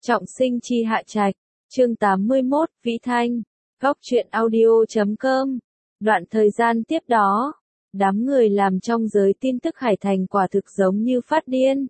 Trọng sinh chi Hạ Trạch, chương 81, Vĩ Thanh, góc truyện audio.com. Đoạn thời gian tiếp đó, đám người làm trong giới tin tức Hải Thành quả thực giống như phát điên.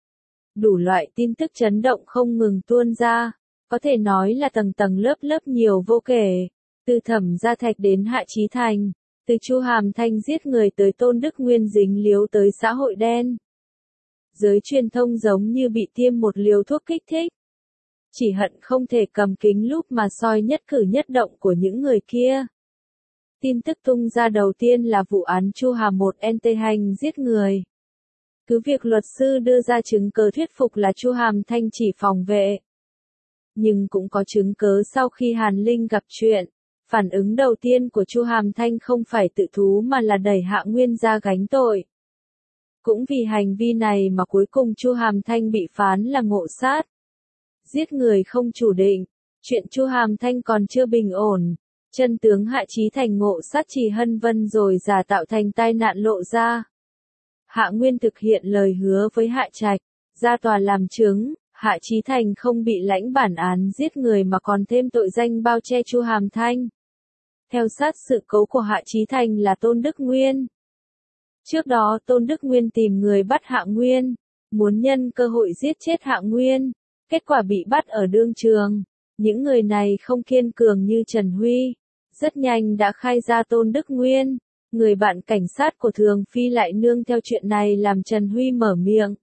Đủ loại tin tức chấn động không ngừng tuôn ra, có thể nói là tầng tầng lớp lớp nhiều vô kể, từ Thẩm Gia Thạch đến Hạ Chí Thành, từ Chu Hàm Thanh giết người tới Tôn Đức Nguyên dính líu tới xã hội đen. Giới truyền thông giống như bị tiêm một liều thuốc kích thích. Chỉ hận không thể cầm kính lúp mà soi nhất cử nhất động của những người kia. Tin tức tung ra đầu tiên là vụ án Chu Hàm một NT hành giết người. Cứ việc luật sư đưa ra chứng cớ thuyết phục là Chu Hàm Thanh chỉ phòng vệ. Nhưng cũng có chứng cớ sau khi Hàn Linh gặp chuyện, phản ứng đầu tiên của Chu Hàm Thanh không phải tự thú mà là đẩy Hạ Nguyên ra gánh tội. Cũng vì hành vi này mà cuối cùng Chu Hàm Thanh bị phán là ngộ sát. Giết người không chủ định, chuyện Chu Hàm Thanh còn chưa bình ổn, chân tướng Hạ Chí Thành ngộ sát Trì Hân Vân rồi giả tạo thành tai nạn lộ ra. Hạ Nguyên thực hiện lời hứa với Hạ Trạch, ra tòa làm chứng, Hạ Chí Thành không bị lãnh bản án giết người mà còn thêm tội danh bao che Chu Hàm Thanh. Theo sát sự cố của Hạ Chí Thành là Tôn Đức Nguyên. Trước đó Tôn Đức Nguyên tìm người bắt Hạ Nguyên, muốn nhân cơ hội giết chết Hạ Nguyên. Kết quả bị bắt ở đương trường. Những người này không kiên cường như Trần Huy. Rất nhanh đã khai ra Tôn Đức Nguyên. Người bạn cảnh sát của Thường Phi lại nương theo chuyện này làm Trần Huy mở miệng.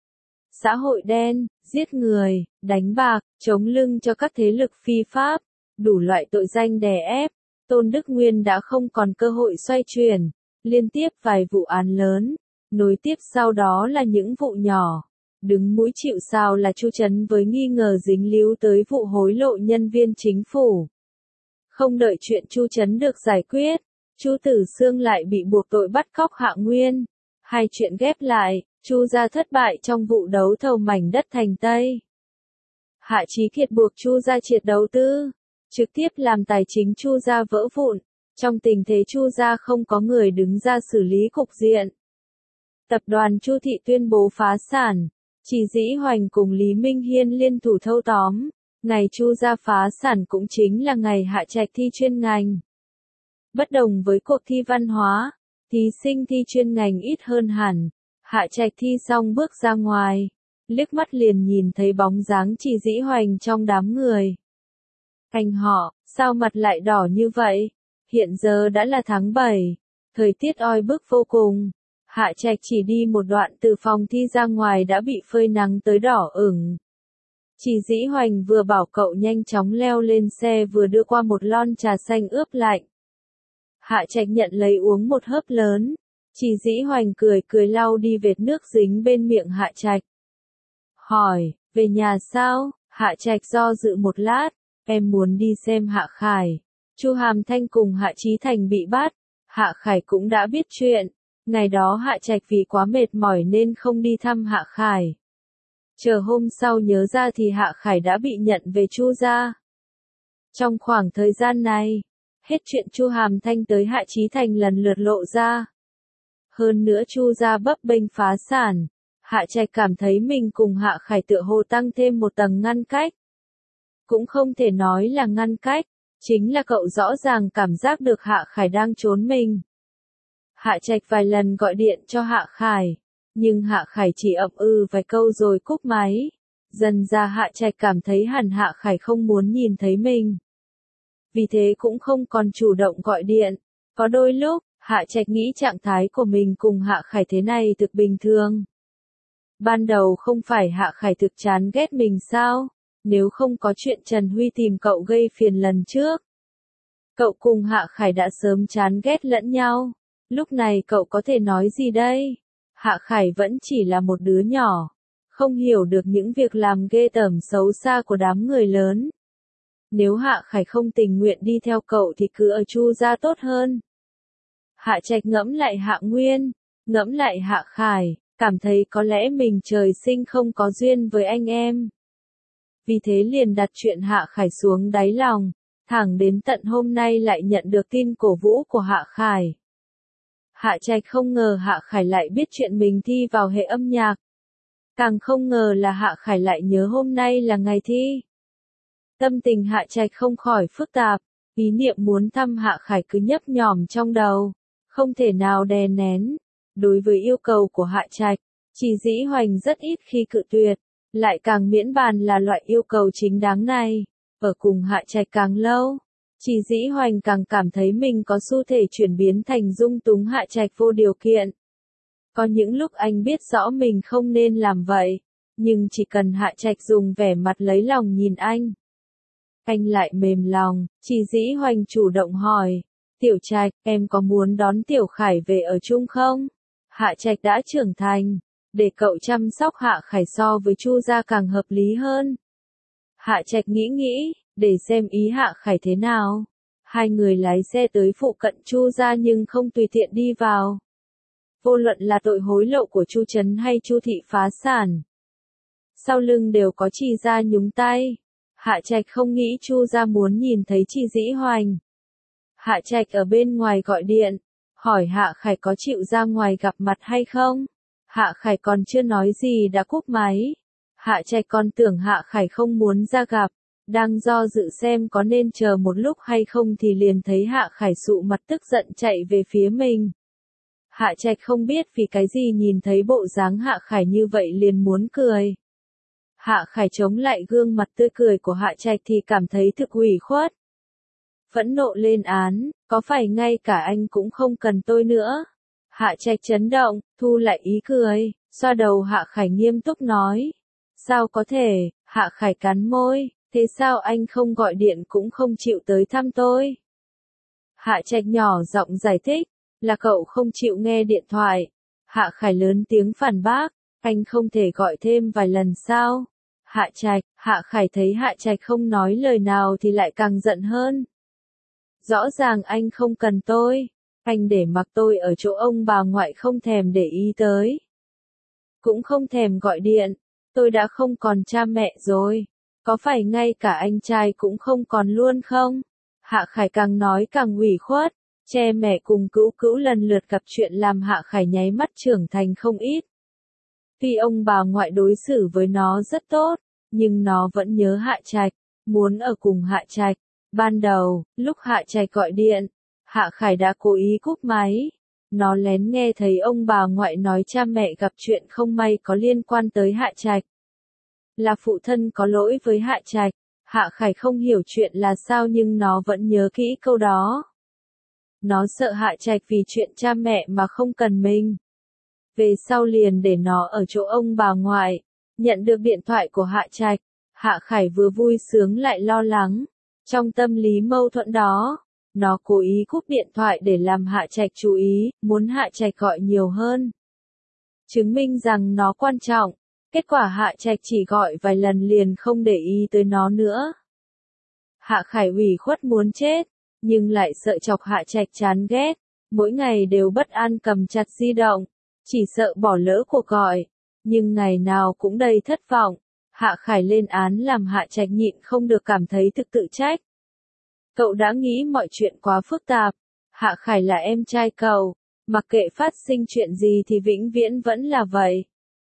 Xã hội đen, giết người, đánh bạc, chống lưng cho các thế lực phi pháp. Đủ loại tội danh đè ép. Tôn Đức Nguyên đã không còn cơ hội xoay chuyển. Liên tiếp vài vụ án lớn. Nối tiếp sau đó là những vụ nhỏ. Đứng mũi chịu sào là Chu Trấn với nghi ngờ dính líu tới vụ hối lộ nhân viên chính phủ. Không đợi chuyện Chu Trấn được giải quyết, Chu Tử Xương lại bị buộc tội bắt cóc Hạ Nguyên. Hai chuyện ghép lại, Chu gia thất bại trong vụ đấu thầu mảnh đất thành Tây. Hạ Chí Kiệt buộc Chu gia triệt đầu tư, trực tiếp làm tài chính Chu gia vỡ vụn. Trong tình thế Chu gia không có người đứng ra xử lý cục diện. Tập đoàn Chu Thị tuyên bố phá sản. Chỉ Dĩ Hoành cùng Lý Minh Hiên liên thủ thâu tóm, ngày Chu gia phá sản cũng chính là ngày Hạ Trạch thi chuyên ngành. Bất đồng với cuộc thi văn hóa, thí sinh thi chuyên ngành ít hơn hẳn, Hạ Trạch thi xong bước ra ngoài, liếc mắt liền nhìn thấy bóng dáng Chỉ Dĩ Hoành trong đám người. Anh họ, sao mặt lại đỏ như vậy? Hiện giờ đã là tháng 7, thời tiết oi bức vô cùng. Hạ Trạch chỉ đi một đoạn từ phòng thi ra ngoài đã bị phơi nắng tới đỏ ửng. Chỉ Dĩ Hoành vừa bảo cậu nhanh chóng leo lên xe vừa đưa qua một lon trà xanh ướp lạnh. Hạ Trạch nhận lấy uống một hớp lớn. Chỉ Dĩ Hoành cười cười lau đi vệt nước dính bên miệng Hạ Trạch. Hỏi, về nhà sao? Hạ Trạch do dự một lát, em muốn đi xem Hạ Khải. Chu Hàm Thanh cùng Hạ Chí Thành bị bắt, Hạ Khải cũng đã biết chuyện. Ngày đó Hạ Trạch vì quá mệt mỏi nên không đi thăm Hạ Khải. Chờ hôm sau nhớ ra thì Hạ Khải đã bị nhận về Chu gia. Trong khoảng thời gian này, hết chuyện Chu Hàm Thanh tới Hạ Chí Thành lần lượt lộ ra. Hơn nữa Chu gia bấp bênh phá sản, Hạ Trạch cảm thấy mình cùng Hạ Khải tựa hồ tăng thêm một tầng ngăn cách. Cũng không thể nói là ngăn cách, chính là cậu rõ ràng cảm giác được Hạ Khải đang trốn mình. Hạ Trạch vài lần gọi điện cho Hạ Khải, nhưng Hạ Khải chỉ ậm ừ vài câu rồi cúp máy. Dần ra Hạ Trạch cảm thấy hẳn Hạ Khải không muốn nhìn thấy mình. Vì thế cũng không còn chủ động gọi điện. Có đôi lúc, Hạ Trạch nghĩ trạng thái của mình cùng Hạ Khải thế này thực bình thường. Ban đầu không phải Hạ Khải thực chán ghét mình sao? Nếu không có chuyện Trần Huy tìm cậu gây phiền lần trước. Cậu cùng Hạ Khải đã sớm chán ghét lẫn nhau. Lúc này cậu có thể nói gì đây? Hạ Khải vẫn chỉ là một đứa nhỏ, không hiểu được những việc làm ghê tởm xấu xa của đám người lớn. Nếu Hạ Khải không tình nguyện đi theo cậu thì cứ ở Chu gia tốt hơn. Hạ Trạch ngẫm lại Hạ Nguyên, ngẫm lại Hạ Khải, cảm thấy có lẽ mình trời sinh không có duyên với anh em. Vì thế liền đặt chuyện Hạ Khải xuống đáy lòng, thẳng đến tận hôm nay lại nhận được tin cổ vũ của Hạ Khải. Hạ Trạch không ngờ Hạ Khải lại biết chuyện mình thi vào hệ âm nhạc. Càng không ngờ là Hạ Khải lại nhớ hôm nay là ngày thi. Tâm tình Hạ Trạch không khỏi phức tạp, ý niệm muốn thăm Hạ Khải cứ nhấp nhổm trong đầu, không thể nào đè nén. Đối với yêu cầu của Hạ Trạch, Chỉ Dĩ Hoành rất ít khi cự tuyệt, lại càng miễn bàn là loại yêu cầu chính đáng này. Ở cùng Hạ Trạch càng lâu, Chỉ Dĩ Hoành càng cảm thấy mình có xu thế chuyển biến thành dung túng Hạ Trạch vô điều kiện. Có những lúc anh biết rõ mình không nên làm vậy, nhưng chỉ cần Hạ Trạch dùng vẻ mặt lấy lòng nhìn anh lại mềm lòng. Chỉ Dĩ Hoành chủ động hỏi, Tiểu Trạch, em có muốn đón Tiểu Khải về ở chung không? Hạ Trạch đã trưởng thành, để cậu chăm sóc Hạ Khải so với Chu gia càng hợp lý hơn. Hạ Trạch nghĩ, để xem ý Hạ Khải thế nào. Hai người lái xe tới phụ cận Chu gia nhưng không tùy tiện đi vào. Vô luận là tội hối lộ của Chu Trấn hay Chu thị phá sản, sau lưng đều có Chỉ gia nhúng tay. Hạ Trạch không nghĩ Chu gia muốn nhìn thấy Chỉ Dĩ Hoành. Hạ Trạch ở bên ngoài gọi điện, hỏi Hạ Khải có chịu ra ngoài gặp mặt hay không. Hạ Khải còn chưa nói gì đã cúp máy. Hạ Trạch còn tưởng Hạ Khải không muốn ra gặp, đang do dự xem có nên chờ một lúc hay không thì liền thấy Hạ Khải sụ mặt tức giận chạy về phía mình. Hạ Trạch không biết vì cái gì nhìn thấy bộ dáng Hạ Khải như vậy liền muốn cười. Hạ Khải chống lại gương mặt tươi cười của Hạ Trạch thì cảm thấy thực ủy khuất. Phẫn nộ lên án, có phải ngay cả anh cũng không cần tôi nữa? Hạ Trạch chấn động, thu lại ý cười, xoa đầu Hạ Khải nghiêm túc nói. Sao có thể? Hạ Khải cắn môi, thế sao anh không gọi điện cũng không chịu tới thăm tôi? Hạ Trạch nhỏ giọng giải thích, là cậu không chịu nghe điện thoại. Hạ Khải lớn tiếng phản bác, anh không thể gọi thêm vài lần sao? Hạ Khải thấy Hạ Trạch không nói lời nào thì lại càng giận hơn. Rõ ràng anh không cần tôi, anh để mặc tôi ở chỗ ông bà ngoại không thèm để ý tới. Cũng không thèm gọi điện, tôi đã không còn cha mẹ rồi, có phải ngay cả anh trai cũng không còn luôn không? Hạ Khải càng nói càng ủy khuất, che mẹ cùng Cữu Cữu lần lượt gặp chuyện làm Hạ Khải nháy mắt trưởng thành không ít. Tuy ông bà ngoại đối xử với nó rất tốt, nhưng nó vẫn nhớ Hạ Trạch, muốn ở cùng Hạ Trạch. Ban đầu, lúc Hạ Trạch gọi điện, Hạ Khải đã cố ý cúp máy. Nó lén nghe thấy ông bà ngoại nói cha mẹ gặp chuyện không may có liên quan tới Hạ Trạch. Là phụ thân có lỗi với Hạ Trạch. Hạ Khải không hiểu chuyện là sao nhưng nó vẫn nhớ kỹ câu đó. Nó sợ Hạ Trạch vì chuyện cha mẹ mà không cần mình. Về sau liền để nó ở chỗ ông bà ngoại. Nhận được điện thoại của Hạ Trạch, Hạ Khải vừa vui sướng lại lo lắng. Trong tâm lý mâu thuẫn đó, nó cố ý cúp điện thoại để làm Hạ Trạch chú ý, muốn Hạ Trạch gọi nhiều hơn. Chứng minh rằng nó quan trọng, kết quả Hạ Trạch chỉ gọi vài lần liền không để ý tới nó nữa. Hạ Khải ủy khuất muốn chết, nhưng lại sợ chọc Hạ Trạch chán ghét, mỗi ngày đều bất an cầm chặt di động, chỉ sợ bỏ lỡ cuộc gọi, nhưng ngày nào cũng đầy thất vọng. Hạ Khải lên án làm Hạ Trạch nhịn không được cảm thấy thực tự trách. Cậu đã nghĩ mọi chuyện quá phức tạp. Hạ Khải là em trai cậu, mặc kệ phát sinh chuyện gì thì vĩnh viễn vẫn là vậy.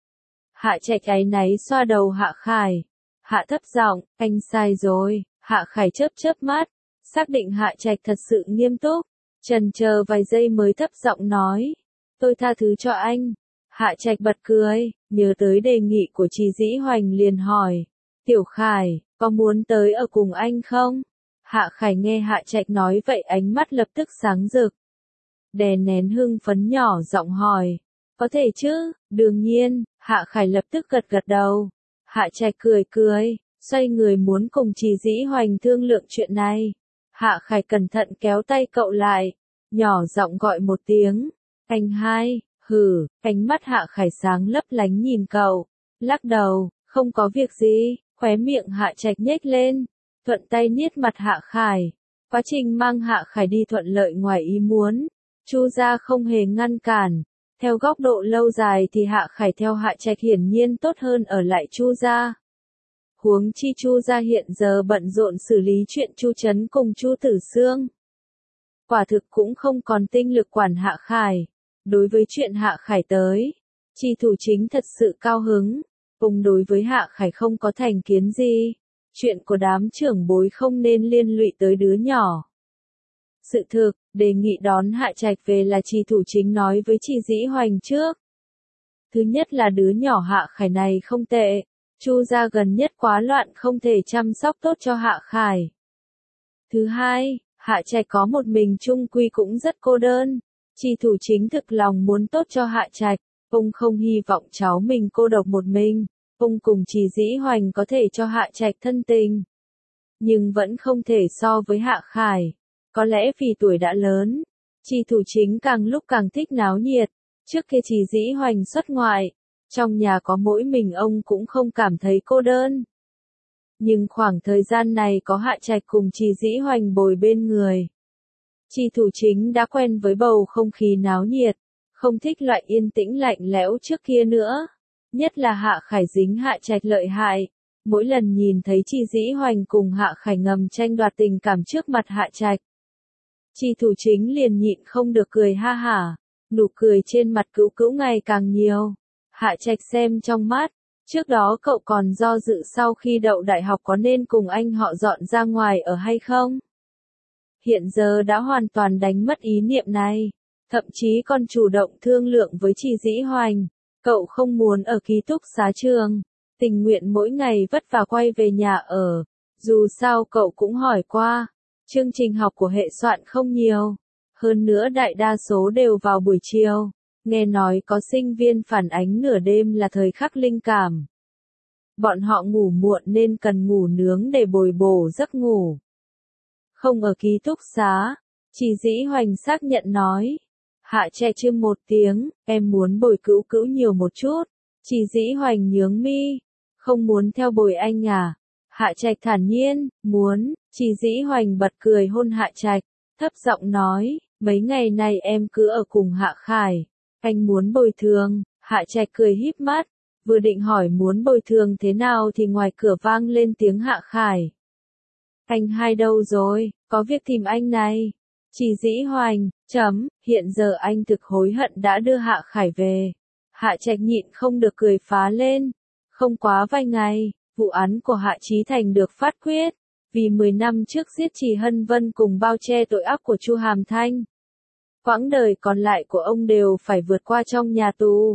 Hạ Trạch áy náy xoa đầu Hạ Khải. Hạ thấp giọng, anh sai rồi. Hạ Khải chớp mắt, xác định Hạ Trạch thật sự nghiêm túc, chần chờ vài giây mới thấp giọng nói, tôi tha thứ cho anh. Hạ Trạch bật cười, nhớ tới đề nghị của Chỉ Dĩ Hoành liền hỏi, Tiểu Khải, có muốn tới ở cùng anh không? Hạ Khải nghe Hạ Trạch nói vậy ánh mắt lập tức sáng rực. Đè nén hưng phấn nhỏ giọng hỏi, có thể chứ? Đương nhiên. Hạ Khải lập tức gật đầu. Hạ Trạch cười, xoay người muốn cùng Chỉ Dĩ Hoành thương lượng chuyện này. Hạ Khải cẩn thận kéo tay cậu lại, nhỏ giọng gọi một tiếng, anh hai. Hừ, ánh mắt Hạ Khải sáng lấp lánh nhìn cậu, lắc đầu, không có việc gì. Khóe miệng Hạ Trạch nhếch lên, thuận tay niết mặt Hạ Khải. Quá trình mang Hạ Khải đi thuận lợi ngoài ý muốn, Chu gia không hề ngăn cản. Theo góc độ lâu dài thì Hạ Khải theo Hạ Trạch hiển nhiên tốt hơn ở lại Chu gia. Huống chi Chu gia hiện giờ bận rộn xử lý chuyện Chu Trấn cùng Chu Tử Xương. Quả thực cũng không còn tinh lực quản Hạ Khải. Đối với chuyện Hạ Khải tới, Tri Thủ Chính thật sự cao hứng. Ông đối với Hạ Khải không có thành kiến gì. Chuyện của đám trưởng bối không nên liên lụy tới đứa nhỏ. Sự thực, đề nghị đón Hạ Trạch về là Trì Thủ Chính nói với Trì Dĩ Hoành trước. Thứ nhất là đứa nhỏ Hạ Khải này không tệ. Chu gia gần nhất quá loạn không thể chăm sóc tốt cho Hạ Khải. Thứ hai, Hạ Trạch có một mình chung quy cũng rất cô đơn. Trì Thủ Chính thực lòng muốn tốt cho Hạ Trạch. Ông không hy vọng cháu mình cô độc một mình. Ông cùng Trì Dĩ Hoành có thể cho Hạ Trạch thân tình. Nhưng vẫn không thể so với Hạ Khải. Có lẽ vì tuổi đã lớn, Trì Thủ Chính càng lúc càng thích náo nhiệt. Trước kia Trì Dĩ Hoành xuất ngoại, trong nhà có mỗi mình ông cũng không cảm thấy cô đơn. Nhưng khoảng thời gian này có Hạ Trạch cùng Trì Dĩ Hoành bồi bên người. Trì Thủ Chính đã quen với bầu không khí náo nhiệt, không thích loại yên tĩnh lạnh lẽo trước kia nữa. Nhất là Hạ Khải dính Hạ Trạch lợi hại. Mỗi lần nhìn thấy Trì Dĩ Hoành cùng Hạ Khải ngầm tranh đoạt tình cảm trước mặt Hạ Trạch, Trì Thủ Chính liền nhịn không được cười ha hả. Nụ cười trên mặt Cữu Cữu ngày càng nhiều. Hạ Trạch xem trong mắt. Trước đó cậu còn do dự sau khi đậu đại học có nên cùng anh họ dọn ra ngoài ở hay không. Hiện giờ đã hoàn toàn đánh mất ý niệm này. Thậm chí còn chủ động thương lượng với Trì Dĩ Hoành. Cậu không muốn ở ký túc xá trường. Tình nguyện mỗi ngày vất vả quay về nhà ở. Dù sao cậu cũng hỏi qua. Chương trình học của hệ soạn không nhiều. Hơn nữa đại đa số đều vào buổi chiều. Nghe nói có sinh viên phản ánh nửa đêm là thời khắc linh cảm. Bọn họ ngủ muộn nên cần ngủ nướng để bồi bổ giấc ngủ. Không ở ký túc xá. Trì Dĩ Hoành xác nhận nói. Hạ Trạch chưng một tiếng, em muốn bồi Cữu Cữu nhiều một chút. Trì Dĩ Hoành nhướng mi. Không muốn theo bồi anh à? Hạ Trạch thản nhiên, muốn. Trì Dĩ Hoành bật cười hôn Hạ Trạch, thấp giọng nói, mấy ngày này em cứ ở cùng Hạ Khải. Anh muốn bồi thường. Hạ Trạch cười híp mắt. Vừa định hỏi muốn bồi thường thế nào thì ngoài cửa vang lên tiếng Hạ Khải. Anh hai đâu rồi, có việc tìm anh này. Trì Dĩ Hoành, hiện giờ anh thực hối hận đã đưa Hạ Khải về. Hạ Trạch nhịn không được cười phá lên. Không quá vài ngày, vụ án của Hạ Chí Thành được phát quyết. Vì 10 năm trước giết Trì Hân Vân cùng bao che tội ác của Chu Hàm Thanh. Quãng đời còn lại của ông đều phải vượt qua trong nhà tù.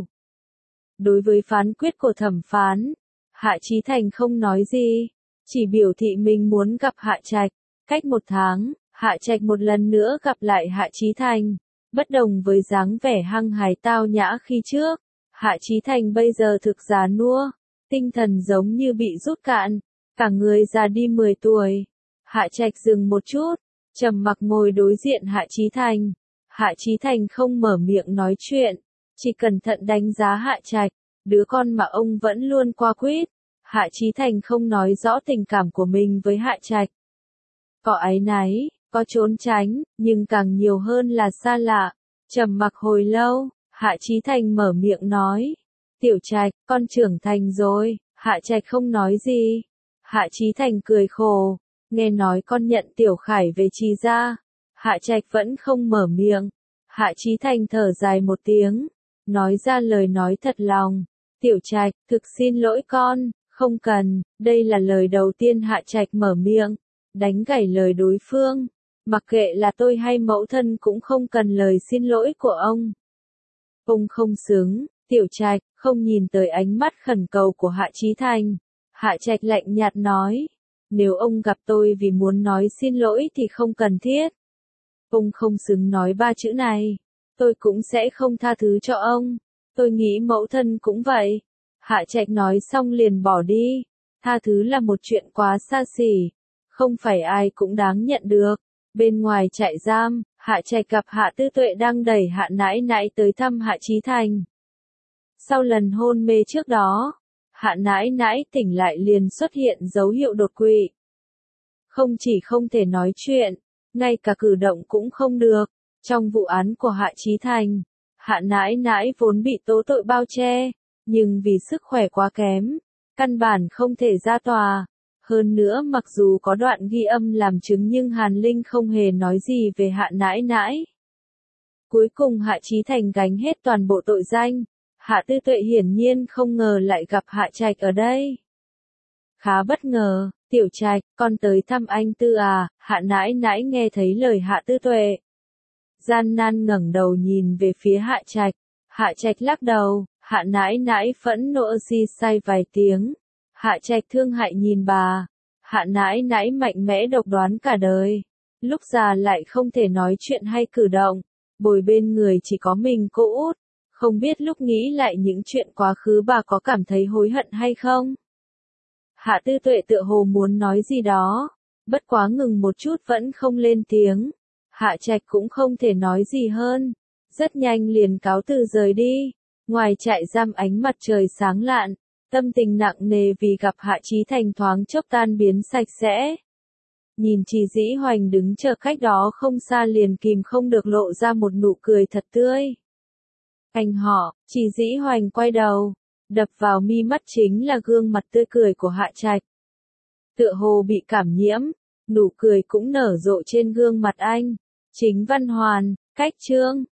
Đối với phán quyết của thẩm phán, Hạ Chí Thành không nói gì, chỉ biểu thị mình muốn gặp Hạ Trạch. Cách 1 tháng, Hạ Trạch một lần nữa gặp lại Hạ Chí Thành. Bất đồng với dáng vẻ hăng hái tao nhã khi trước, Hạ Chí Thành bây giờ thực già nua, tinh thần giống như bị rút cạn, cả người già đi 10 tuổi. Hạ Trạch dừng một chút, trầm mặc ngồi đối diện Hạ Chí Thành. Hạ Chí Thành không mở miệng nói chuyện, chỉ cẩn thận đánh giá Hạ Trạch, đứa con mà ông vẫn luôn qua quýt. Hạ Chí Thành không nói rõ tình cảm của mình với Hạ Trạch. Có áy náy, có trốn tránh, nhưng càng nhiều hơn là xa lạ. Trầm mặc hồi lâu, Hạ Chí Thành mở miệng nói, Tiểu Trạch, con trưởng thành rồi. Hạ Trạch không nói gì. Hạ Chí Thành cười khổ, nghe nói con nhận Tiểu Khải về Trì gia. Hạ Trạch vẫn không mở miệng. Hạ Chí Thành thở dài một tiếng, nói ra lời nói thật lòng. Tiểu Trạch, thực xin lỗi con, không cần. Đây là lời đầu tiên Hạ Trạch mở miệng, đánh gãy lời đối phương. Mặc kệ là tôi hay mẫu thân cũng không cần lời xin lỗi của ông. Ông không xứng. Tiểu Trạch, không nhìn tới ánh mắt khẩn cầu của Hạ Chí Thành. Hạ Trạch lạnh nhạt nói, nếu ông gặp tôi vì muốn nói xin lỗi thì không cần thiết. Ông không xứng nói 3 chữ này. Tôi cũng sẽ không tha thứ cho ông. Tôi nghĩ mẫu thân cũng vậy. Hạ Trạch nói xong liền bỏ đi. Tha thứ là một chuyện quá xa xỉ. Không phải ai cũng đáng nhận được. Bên ngoài trại giam, Hạ Trạch gặp Hạ Tư Tuệ đang đẩy Hạ Nãi Nãi tới thăm Hạ Chí Thành. Sau lần hôn mê trước đó, Hạ Nãi Nãi tỉnh lại liền xuất hiện dấu hiệu đột quỵ. Không chỉ không thể nói chuyện, ngay cả cử động cũng không được. Trong vụ án của Hạ Chí Thành, Hạ Nãi Nãi vốn bị tố tội bao che, nhưng vì sức khỏe quá kém, căn bản không thể ra tòa. Hơn nữa mặc dù có đoạn ghi âm làm chứng nhưng Hàn Linh không hề nói gì về Hạ Nãi Nãi. Cuối cùng Hạ Chí Thành gánh hết toàn bộ tội danh. Hạ Tư Tuệ hiển nhiên không ngờ lại gặp Hạ Trạch ở đây. Khá bất ngờ, Tiểu Trạch, con tới thăm anh Tư à? Hạ nãi nãi nghe thấy lời Hạ Tư Tuệ. Gian nan ngẩng đầu nhìn về phía Hạ Trạch. Hạ Trạch lắc đầu, Hạ nãi nãi phẫn nộ xì xay vài tiếng. Hạ Trạch thương hại nhìn bà. Hạ nãi nãi mạnh mẽ độc đoán cả đời. Lúc già lại không thể nói chuyện hay cử động. Bồi bên người chỉ có mình cô út. Không biết lúc nghĩ lại những chuyện quá khứ bà có cảm thấy hối hận hay không? Hạ Tư Tuệ tựa hồ muốn nói gì đó. Bất quá ngừng một chút vẫn không lên tiếng. Hạ Trạch cũng không thể nói gì hơn. Rất nhanh liền cáo từ rời đi. Ngoài trại giam ánh mặt trời sáng lạn. Tâm tình nặng nề vì gặp Hạ Chí Thành thoáng chốc tan biến sạch sẽ. Nhìn Trì Dĩ Hoành đứng chờ khách đó không xa liền kìm không được lộ ra một nụ cười thật tươi. Anh họ, Trì Dĩ Hoành quay đầu. Đập vào mi mắt chính là gương mặt tươi cười của Hạ Trạch. Tựa hồ bị cảm nhiễm, nụ cười cũng nở rộ trên gương mặt anh. Chính Văn Hoàn, cách chương.